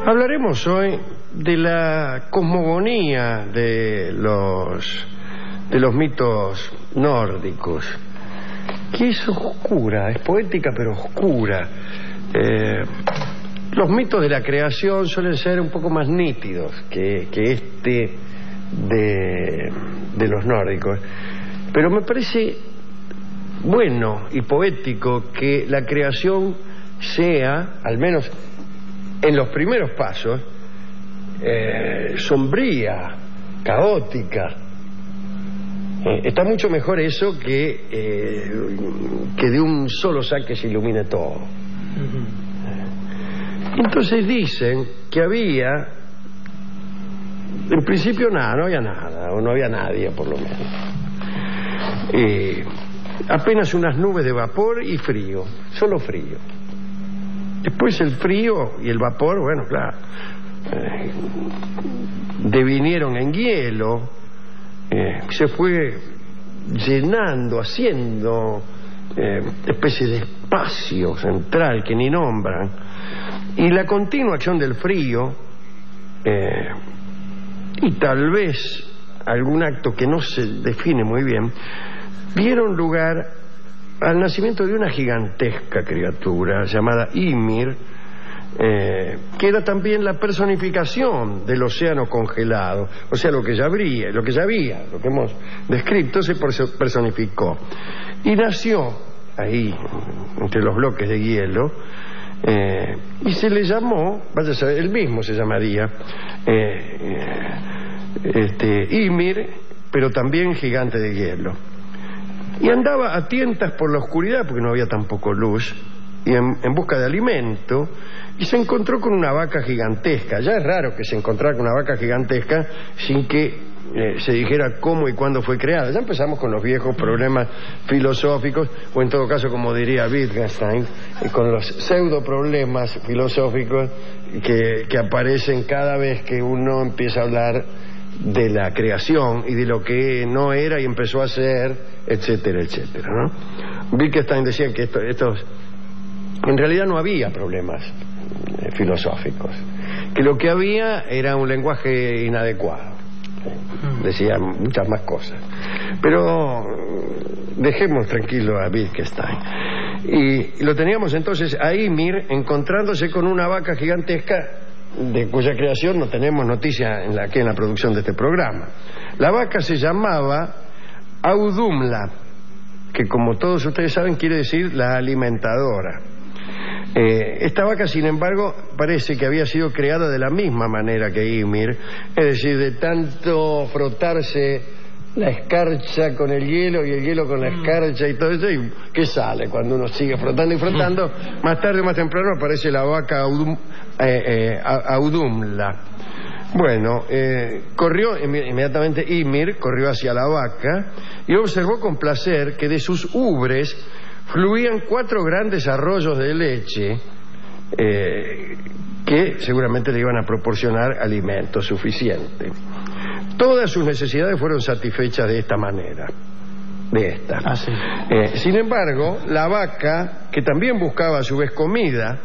Hablaremos hoy de la cosmogonía de los mitos nórdicos, que es oscura, es poética pero oscura. Los mitos de la creación suelen ser un poco más nítidos que este de los nórdicos, pero me parece bueno y poético que la creación sea, al menos en los primeros pasos, sombría, caótica. Está mucho mejor eso que de un solo saque se ilumine todo. Entonces dicen que había, en principio nada, no había nada, o no había nadie por lo menos. Apenas unas nubes de vapor y frío, solo frío. Después el frío y el vapor, bueno, claro, devinieron en hielo, se fue llenando, haciendo especie de espacio central que ni nombran, y la continua acción del frío y tal vez algún acto que no se define muy bien dieron lugar al nacimiento de una gigantesca criatura llamada Ymir, que era también la personificación del océano congelado, o sea, lo que ya había, lo que hemos descrito se personificó y nació ahí entre los bloques de hielo, y se le llamó, vaya a saber, él mismo se llamaría Ymir, pero también gigante de hielo. Y andaba a tientas por la oscuridad, porque no había tampoco luz, y en busca de alimento, y se encontró con una vaca gigantesca. Ya es raro que se encontrara con una vaca gigantesca sin que se dijera cómo y cuándo fue creada. Ya empezamos con los viejos problemas filosóficos, o en todo caso, como diría Wittgenstein, con los pseudo problemas filosóficos que aparecen cada vez que uno empieza a hablar de la creación y de lo que no era y empezó a ser, etcétera, etcétera, ¿no? Wittgenstein decía que estos en realidad no había problemas filosóficos, que lo que había era un lenguaje inadecuado. Decía muchas más cosas, pero dejemos tranquilo a Wittgenstein. Y lo teníamos entonces a Ymir encontrándose con una vaca gigantesca de cuya creación no tenemos noticia en la producción de este programa. La vaca se llamaba Audhumla, que como todos ustedes saben quiere decir la alimentadora. Esta vaca, sin embargo, parece que había sido creada de la misma manera que Ymir, es decir, de tanto frotarse la escarcha con el hielo y el hielo con la escarcha y todo eso, y ¿qué sale cuando uno sigue frotando y frotando? Más tarde o más temprano aparece la vaca Audhumla. Bueno, corrió inmediatamente Ymir, corrió hacia la vaca y observó con placer que de sus ubres fluían 4 grandes arroyos de leche que seguramente le iban a proporcionar alimento suficiente. Todas sus necesidades fueron satisfechas de esta manera. Sin embargo, la vaca, que también buscaba a su vez comida,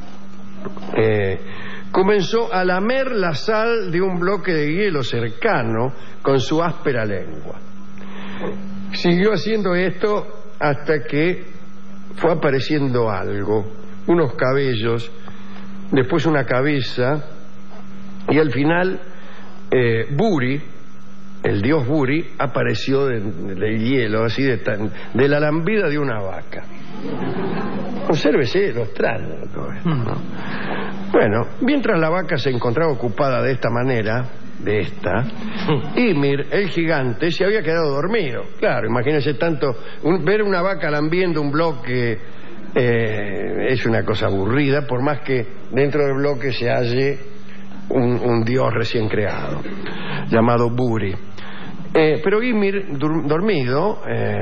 comenzó a lamer la sal de un bloque de hielo cercano con su áspera lengua. Siguió haciendo esto hasta que fue apareciendo algo, unos cabellos, después una cabeza, y al final Buri, el dios Buri, apareció del hielo, así de la lambida de una vaca. Obsérvese lo extraño, ¿no? Bueno, mientras la vaca se encontraba ocupada de esta manera, Ymir, el gigante, se había quedado dormido. Claro, imagínense tanto, ver una vaca lambiendo un bloque es una cosa aburrida, por más que dentro del bloque se halle un dios recién creado, llamado Buri. Pero Ymir, dormido,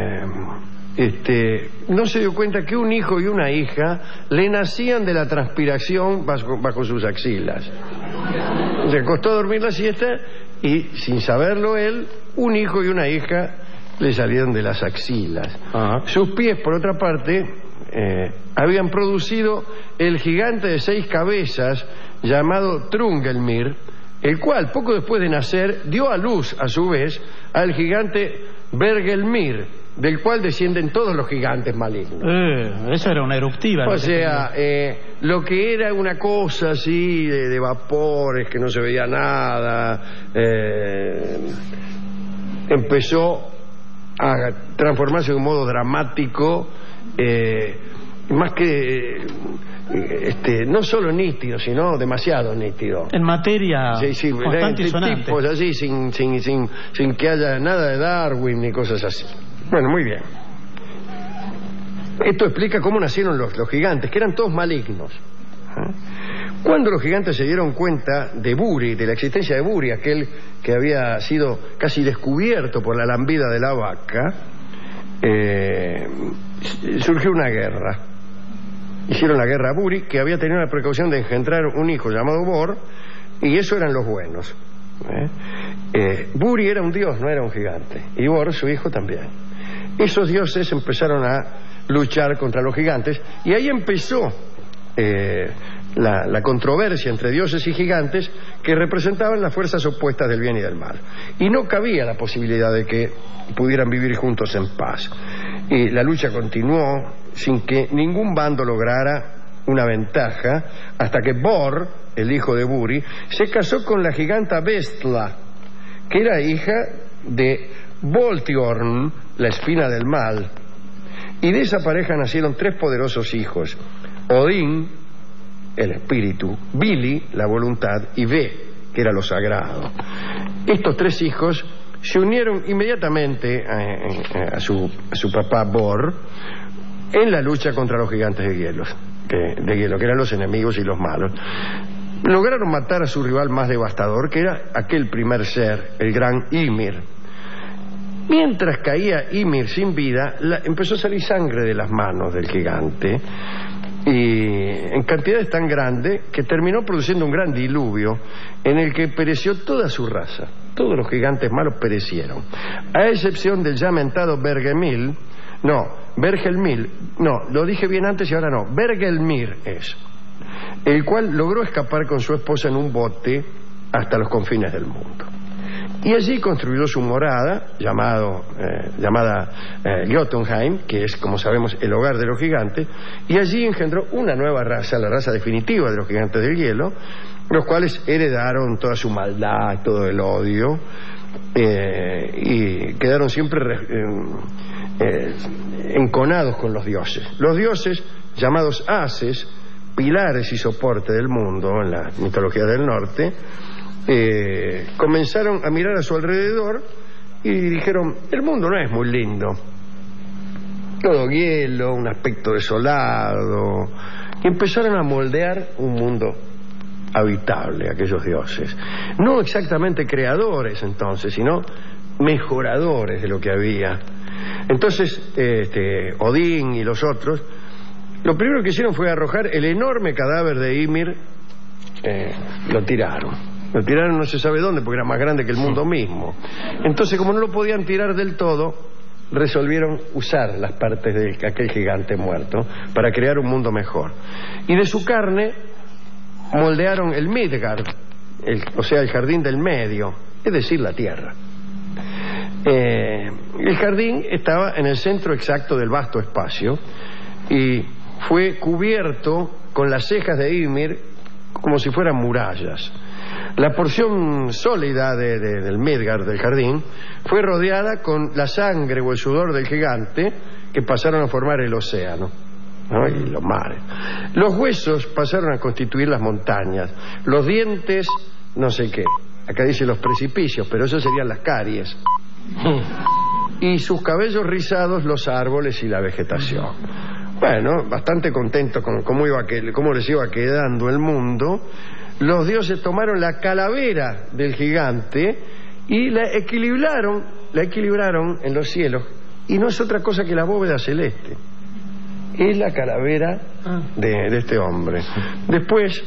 no se dio cuenta que un hijo y una hija le nacían de la transpiración bajo sus axilas. Se acostó a dormir la siesta y, sin saberlo él, un hijo y una hija le salieron de las axilas. Sus pies, por otra parte, habían producido el gigante de 6 cabezas llamado Trungelmir, el cual poco después de nacer dio a luz a su vez al gigante Bergelmir, del cual descienden todos los gigantes malignos. Eso era una eruptiva. O sea, lo que era una cosa así de vapores, que no se veía nada, empezó a transformarse de un modo dramático, más que no solo nítido, sino demasiado nítido. En materia constante y sonante. Tipos así, sin que haya nada de Darwin ni cosas así. Bueno, muy bien. Esto explica cómo nacieron los gigantes, que eran todos malignos. Cuando los gigantes se dieron cuenta de Buri, de la existencia de Buri, aquel que había sido casi descubierto por la lambida de la vaca, surgió una guerra. Hicieron la guerra a Buri, que había tenido la precaución de engendrar un hijo llamado Bor, y eso eran los buenos. Buri era un dios, no era un gigante, y Bor, su hijo, también. Esos dioses empezaron a luchar contra los gigantes, y ahí empezó la controversia entre dioses y gigantes, que representaban las fuerzas opuestas del bien y del mal, y no cabía la posibilidad de que pudieran vivir juntos en paz. Y la lucha continuó sin que ningún bando lograra una ventaja, hasta que Bor, el hijo de Buri, se casó con la giganta Vestla, que era hija de Voltiorn, la espina del mal, y de esa pareja nacieron 3 poderosos hijos: Odín, el espíritu; Vili, la voluntad; y Ve, que era lo sagrado. Estos 3 hijos se unieron inmediatamente a su papá Bor en la lucha contra los gigantes de hielo, que eran los enemigos y los malos. Lograron matar a su rival más devastador, que era aquel primer ser, el gran Ymir. Mientras caía Ymir sin vida, empezó a salir sangre de las manos del gigante, y en cantidades tan grandes que terminó produciendo un gran diluvio en el que pereció toda su raza. Todos los gigantes malos perecieron, a excepción del ya mentado Bergelmir, lo dije bien antes y ahora no, Bergelmir es, el cual logró escapar con su esposa en un bote hasta los confines del mundo. Y allí construyó su morada, llamada Jotunheim, que es, como sabemos, el hogar de los gigantes, y allí engendró una nueva raza, la raza definitiva de los gigantes del hielo, los cuales heredaron toda su maldad, todo el odio, y quedaron siempre enconados con los dioses. Los dioses, llamados Ases, pilares y soporte del mundo en la mitología del norte, comenzaron a mirar a su alrededor y dijeron: el mundo no es muy lindo, todo hielo, un aspecto desolado, y empezaron a moldear un mundo habitable, aquellos dioses, no exactamente creadores entonces, sino mejoradores de lo que había. Entonces Odín y los otros, lo primero que hicieron fue arrojar el enorme cadáver de Ymir. Lo tiraron no se sabe dónde, porque era más grande que el mundo mismo. Entonces, como no lo podían tirar del todo, resolvieron usar las partes de aquel gigante muerto para crear un mundo mejor. Y de su carne moldearon el Midgard, o sea, el jardín del medio, es decir, la tierra. El jardín estaba en el centro exacto del vasto espacio y fue cubierto con las cejas de Ymir como si fueran murallas. La porción sólida del Midgard, del jardín, fue rodeada con la sangre o el sudor del gigante, que pasaron a formar el océano, ¿no? Y los mares. Los huesos pasaron a constituir las montañas, los dientes, no sé qué, acá dice los precipicios, pero eso serían las caries, y sus cabellos rizados, los árboles y la vegetación. Bueno, bastante contento con cómo les iba quedando el mundo. Los dioses tomaron la calavera del gigante y la equilibraron en los cielos, y no es otra cosa que la bóveda celeste. Es la calavera de este hombre. Después,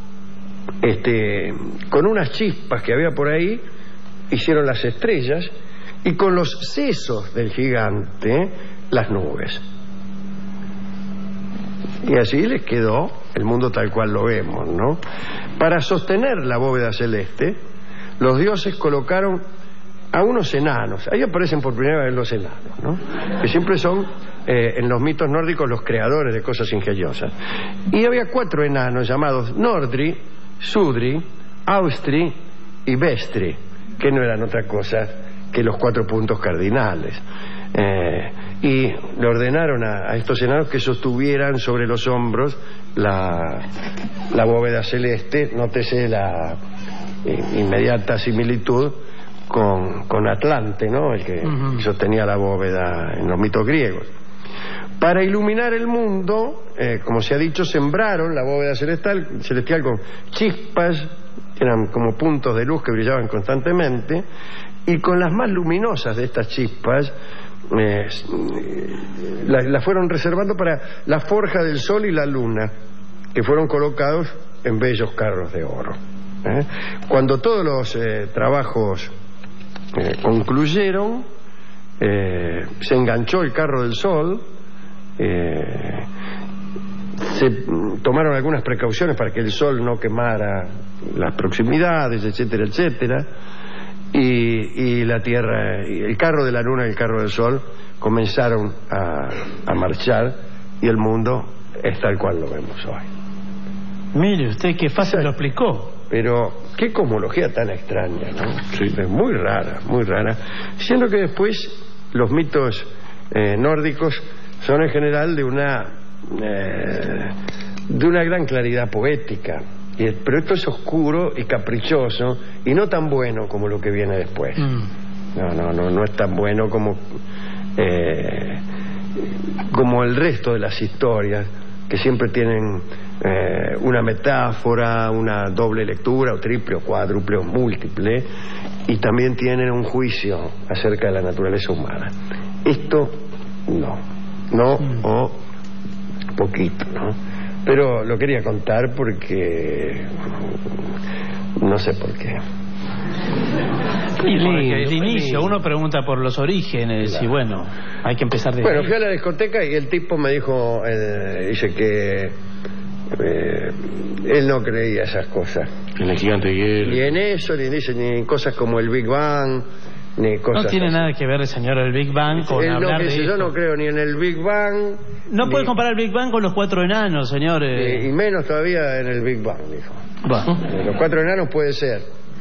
con unas chispas que había por ahí, hicieron las estrellas, y con los sesos del gigante, las nubes. Y así les quedó el mundo tal cual lo vemos, ¿no? Para sostener la bóveda celeste, los dioses colocaron a unos enanos. Ahí aparecen por primera vez los enanos, ¿no? Que siempre son, en los mitos nórdicos, los creadores de cosas ingeniosas. Y había 4 enanos llamados Nordri, Sudri, Austri y Vestri, que no eran otra cosa que los 4 puntos cardinales. Y le ordenaron a estos enanos que sostuvieran sobre los hombros la bóveda celeste. Nótese la inmediata similitud con Atlante, ¿no? El que sostenía la bóveda en los mitos griegos. Para iluminar el mundo, como se ha dicho, sembraron la bóveda celestial con chispas, que eran como puntos de luz que brillaban constantemente, y con las más luminosas de estas chispas las fueron reservando para la forja del sol y la luna, que fueron colocados en bellos carros de oro. Cuando todos los trabajos concluyeron, se enganchó el carro del sol, se tomaron algunas precauciones para que el sol no quemara las proximidades, etcétera, etcétera, y la tierra, y el carro de la luna y el carro del sol comenzaron a marchar, y el mundo es tal cual lo vemos hoy. Mire usted qué fácil lo explicó. Pero qué cosmología tan extraña, ¿no? Sí. Es muy rara, siendo que después los mitos nórdicos son en general de una gran claridad poética, pero esto es oscuro y caprichoso y no tan bueno como lo que viene después. No es tan bueno como el resto de las historias, que siempre tienen una metáfora, una doble lectura, o triple, o cuádruple, o múltiple, y también tienen un juicio acerca de la naturaleza humana. Esto no, o poquito, ¿no? Pero lo quería contar porque no sé por qué. Y porque el inicio, uno pregunta por los orígenes, claro. Y bueno, hay que empezar de ahí. Fui a la discoteca y el tipo me dijo, dice que él no creía esas cosas. En el gigante de hielo. Ni en eso, ni dice, ni en cosas como el Big Bang, ni cosas. No tiene así. Nada que ver, señor, el Big Bang con hablar de esto. Yo no creo ni en el Big Bang. No puede comparar el Big Bang con los 4 enanos, señor. Y menos todavía en el Big Bang, dijo. Bueno. Los 4 enanos puede ser.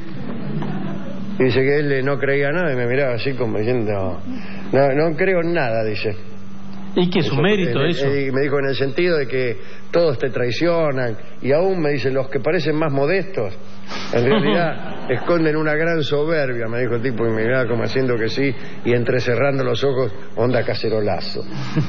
Y dice que él no creía nada y me miraba así como diciendo, no creo en nada, dice. ¿Y qué es un mérito eso? Y me dijo en el sentido de que todos te traicionan, y aún me dice, los que parecen más modestos en realidad esconden una gran soberbia, me dijo el tipo, y me miraba como haciendo que sí, y entrecerrando los ojos, onda cacerolazo.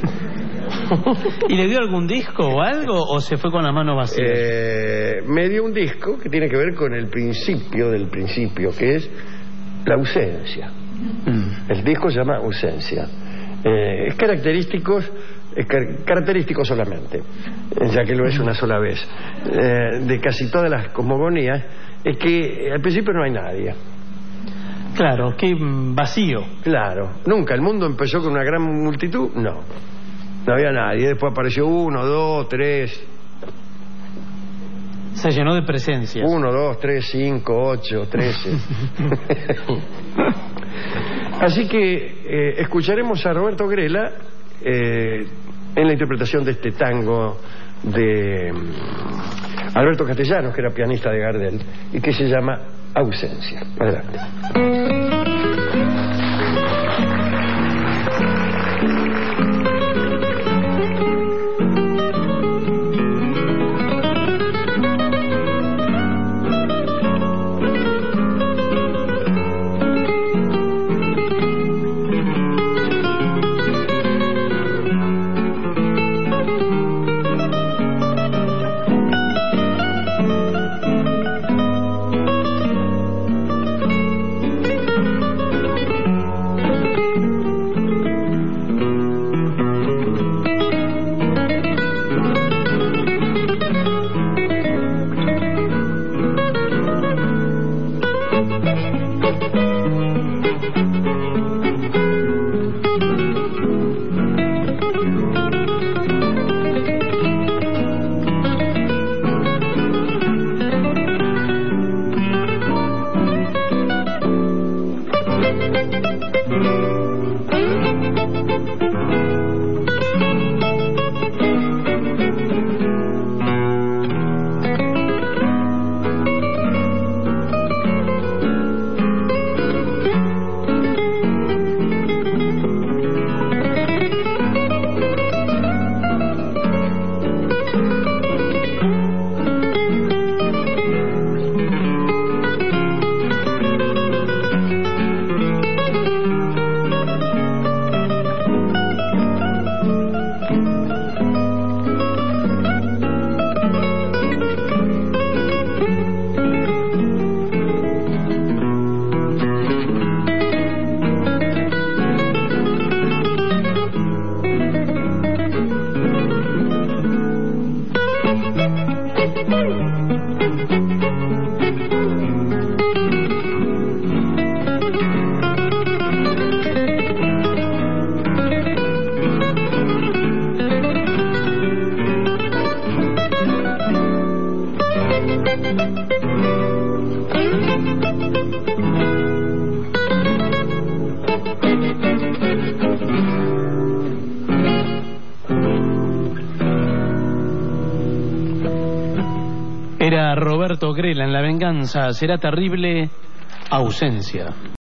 ¿Y le dio algún disco o algo, o se fue con la mano vacía? Me dio un disco que tiene que ver con el principio del principio, que es la ausencia. El disco se llama Ausencia. Es característico solamente, ya que lo es una sola vez, de casi todas las cosmogonías, es que al principio no hay nadie. Claro, qué vacío. Claro, nunca. El mundo empezó con una gran multitud, no había nadie. Después apareció 1, 2, 3. Se llenó de presencias. 1, 2, 3, 5, 8, 13. Así que escucharemos a Roberto Grela en la interpretación de este tango de Alberto Castellanos, que era pianista de Gardel, y que se llama Ausencia. Adelante. Roberto Grela en La venganza será terrible, ausencia.